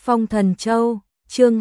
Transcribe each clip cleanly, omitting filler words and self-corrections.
Phong Thần Châu, chương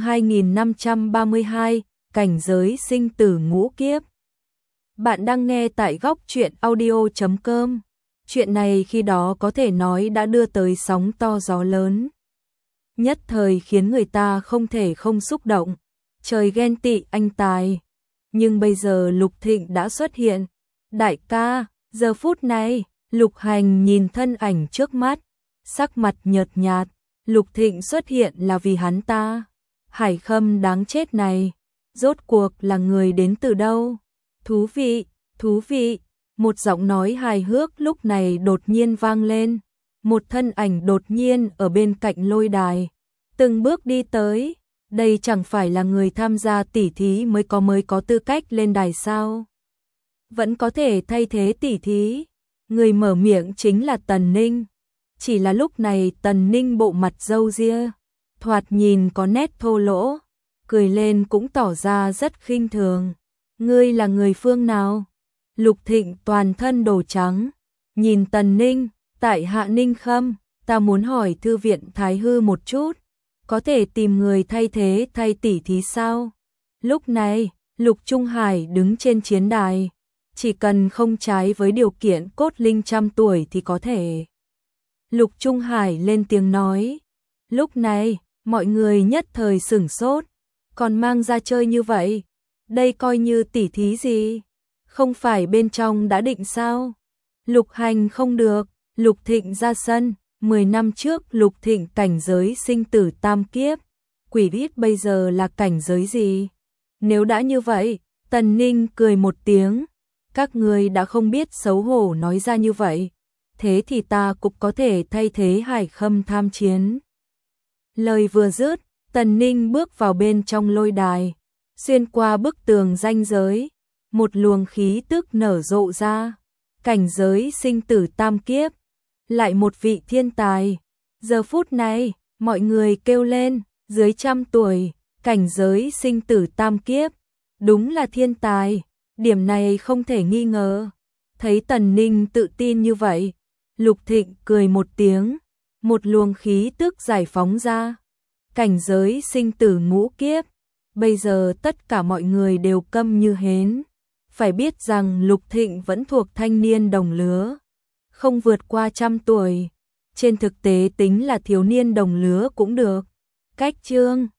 2532, cảnh giới sinh tử ngũ kiếp. Bạn đang nghe tại góc truyện audio.com. Chuyện này khi đó có thể nói đã đưa tới sóng to gió lớn. Nhất thời khiến người ta không thể không xúc động. Trời ghen tị anh tài. Nhưng bây giờ Lục Thịnh đã xuất hiện. Đại ca, giờ phút này, Lục Hành nhìn thân ảnh trước mắt, sắc mặt nhợt nhạt. Lục Thịnh xuất hiện là vì hắn ta. Hải Khâm đáng chết này, rốt cuộc là người đến từ đâu? Thú vị, thú vị. Một giọng nói hài hước lúc này đột nhiên vang lên. Một thân ảnh đột nhiên ở bên cạnh lôi đài, từng bước đi tới. Đây chẳng phải là người tham gia tỉ thí mới có tư cách lên đài sao? Vẫn có thể thay thế tỉ thí. Người mở miệng chính là Tần Ninh. Chỉ là lúc này Tần Ninh bộ mặt râu ria, thoạt nhìn có nét thô lỗ, cười lên cũng tỏ ra rất khinh thường. Ngươi là người phương nào? Lục Thịnh toàn thân đồ trắng, nhìn Tần Ninh, tại hạ Ninh Khâm, ta muốn hỏi thư viện Thái Hư một chút, có thể tìm người thay thế thay tỷ thí sao? Lúc này, Lục Trung Hải đứng trên chiến đài, chỉ cần không trái với điều kiện cốt linh 100 tuổi thì có thể. Lục Trung Hải lên tiếng nói. Lúc này, mọi người nhất thời sửng sốt, còn mang ra chơi như vậy, đây coi như tỉ thí gì? Không phải bên trong đã định sao? Lục Hành không được, Lục Thịnh ra sân, 10 năm trước Lục Thịnh cảnh giới sinh tử tam kiếp, quỷ biết bây giờ là cảnh giới gì? Nếu đã như vậy, Tần Ninh cười một tiếng, các người đã không biết xấu hổ nói ra như vậy. Thế thì ta cũng có thể thay thế Hải Khâm tham chiến. Lời vừa dứt, Tần Ninh bước vào bên trong lôi đài, xuyên qua bức tường ranh giới, một luồng khí tức nở rộ ra, cảnh giới sinh tử tam kiếp, lại một vị thiên tài. Giờ phút này, mọi người kêu lên, dưới 100 tuổi, cảnh giới sinh tử tam kiếp, đúng là thiên tài, điểm này không thể nghi ngờ. Thấy Tần Ninh tự tin như vậy, Lục Thịnh cười một tiếng, một luồng khí tức giải phóng ra. Cảnh giới sinh tử ngũ kiếp, bây giờ tất cả mọi người đều câm như hến. Phải biết rằng Lục Thịnh vẫn thuộc thanh niên đồng lứa, không vượt qua 100 tuổi. Trên thực tế tính là thiếu niên đồng lứa cũng được. Cách chương